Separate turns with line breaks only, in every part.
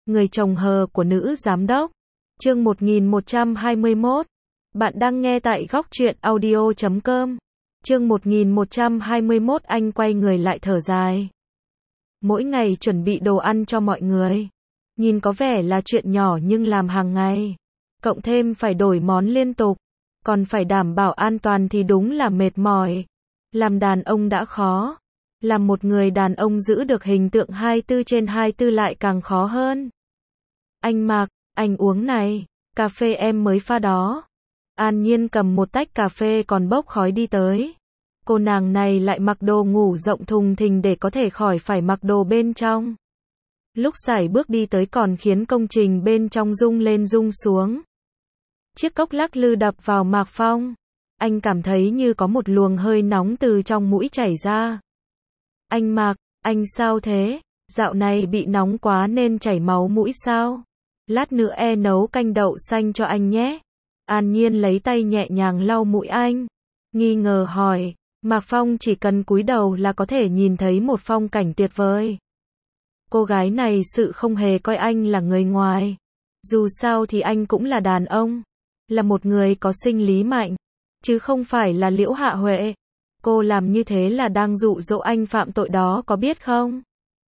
Người chồng hờ của nữ giám đốc. Chương 1121. Bạn đang nghe tại góc truyện audio.com. Chương 1121. Anh quay người lại thở dài. Mỗi ngày chuẩn bị đồ ăn cho mọi người. Nhìn có vẻ là chuyện nhỏ nhưng làm hàng ngày. Cộng thêm phải đổi món liên tục. Còn phải đảm bảo an toàn thì đúng là mệt mỏi. Làm đàn ông đã khó. Làm một người đàn ông giữ được hình tượng 24/24 lại càng khó hơn. Anh Mạc, anh uống này. Cà phê em mới pha đó. An Nhiên cầm một tách cà phê còn bốc khói đi tới. Cô nàng này lại mặc đồ ngủ rộng thùng thình để có thể khỏi phải mặc đồ bên trong. Lúc sải bước đi tới còn khiến công trình bên trong rung lên rung xuống. Chiếc cốc lắc lư đập vào Mạc Phong. Anh cảm thấy như có một luồng hơi nóng từ trong mũi chảy ra. Anh Mạc, anh sao thế? Dạo này bị nóng quá nên chảy máu mũi sao? Lát nữa nấu canh đậu xanh cho anh nhé. An Nhiên lấy tay nhẹ nhàng lau mũi anh. Nghi ngờ hỏi. Mạc Phong chỉ cần cúi đầu là có thể nhìn thấy một phong cảnh tuyệt vời. Cô gái này sự không hề coi anh là người ngoài. Dù sao thì anh cũng là đàn ông. Là một người có sinh lý mạnh. Chứ không phải là Liễu Hạ Huệ. Cô làm như thế là đang dụ dỗ anh phạm tội đó có biết không?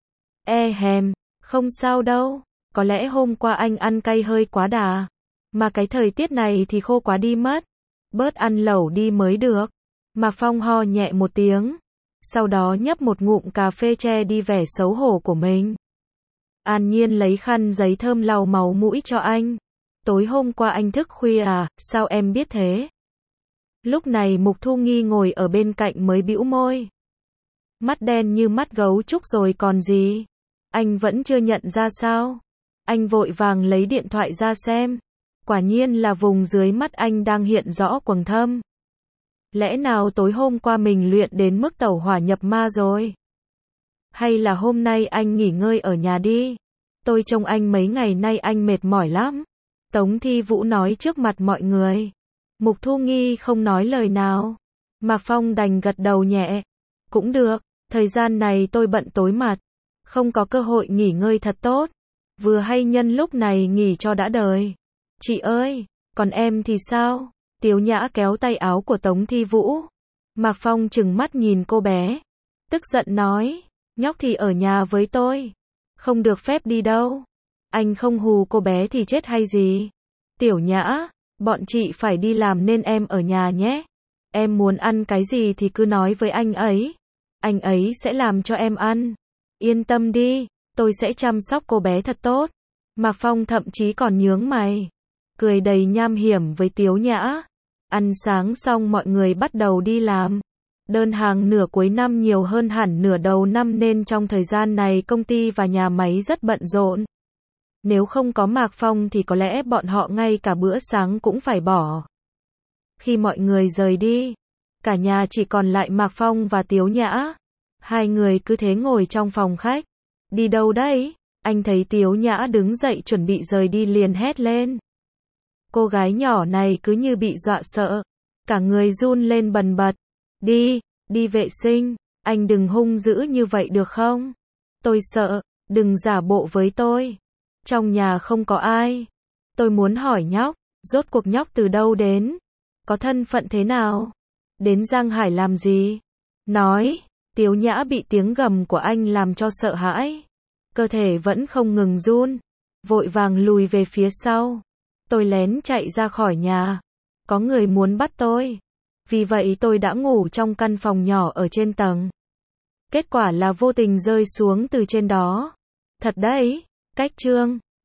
Không sao đâu. Có lẽ hôm qua anh ăn cay hơi quá đà. Mà cái thời tiết này thì khô quá đi mất. Bớt ăn lẩu đi mới được. Mạc Phong ho nhẹ một tiếng. Sau đó nhấp một ngụm cà phê che đi vẻ xấu hổ của mình. An Nhiên lấy khăn giấy thơm lau máu mũi cho anh. Tối hôm qua anh thức khuya à, sao em biết thế? Lúc này Mục Thu Nghi ngồi ở bên cạnh mới bĩu môi. Mắt đen như mắt gấu trúc rồi còn gì? Anh vẫn chưa nhận ra sao? Anh vội vàng lấy điện thoại ra xem. Quả nhiên là vùng dưới mắt anh đang hiện rõ quầng thâm. Lẽ nào tối hôm qua mình luyện đến mức tẩu hỏa nhập ma rồi? Hay là hôm nay anh nghỉ ngơi ở nhà đi? Tôi trông anh mấy ngày nay anh mệt mỏi lắm. Tống Thi Vũ nói trước mặt mọi người. Mục Thu Nghi không nói lời nào. Mạc Phong đành gật đầu nhẹ. Cũng được, thời gian này tôi bận tối mặt. Không có cơ hội nghỉ ngơi thật tốt. Vừa hay nhân lúc này nghỉ cho đã đời. Chị ơi, còn em thì sao? Tiếu Nhã kéo tay áo của Tống Thi Vũ. Mạc Phong trừng mắt nhìn cô bé. Tức giận nói, nhóc thì ở nhà với tôi. Không được phép đi đâu. Anh không hù cô bé thì chết hay gì? Tiểu Nhã, bọn chị phải đi làm nên em ở nhà nhé. Em muốn ăn cái gì thì cứ nói với anh ấy. Anh ấy sẽ làm cho em ăn. Yên tâm đi, tôi sẽ chăm sóc cô bé thật tốt. Mạc Phong thậm chí còn nhướng mày. Cười đầy nham hiểm với Tiếu Nhã. Ăn sáng xong mọi người bắt đầu đi làm. Đơn hàng nửa cuối năm nhiều hơn hẳn nửa đầu năm nên trong thời gian này công ty và nhà máy rất bận rộn. Nếu không có Mạc Phong thì có lẽ bọn họ ngay cả bữa sáng cũng phải bỏ. Khi mọi người rời đi, cả nhà chỉ còn lại Mạc Phong và Tiếu Nhã. Hai người cứ thế ngồi trong phòng khách. Đi đâu đấy? Anh thấy Tiếu Nhã đứng dậy chuẩn bị rời đi liền hét lên. Cô gái nhỏ này cứ như bị dọa sợ. Cả người run lên bần bật. Đi vệ sinh. Anh đừng hung dữ như vậy được không? Tôi sợ. Đừng giả bộ với tôi. Trong nhà không có ai. Tôi muốn hỏi nhóc. Rốt cuộc nhóc từ đâu đến? Có thân phận thế nào? Đến Giang Hải làm gì? Nói. Tiếu Nhã bị tiếng gầm của anh làm cho sợ hãi. Cơ thể vẫn không ngừng run. Vội vàng lùi về phía sau. Tôi lén chạy ra khỏi nhà. Có người muốn bắt tôi. Vì vậy tôi đã ngủ trong căn phòng nhỏ ở trên tầng. Kết quả là vô tình rơi xuống từ trên đó. Thật đấy. Cách chương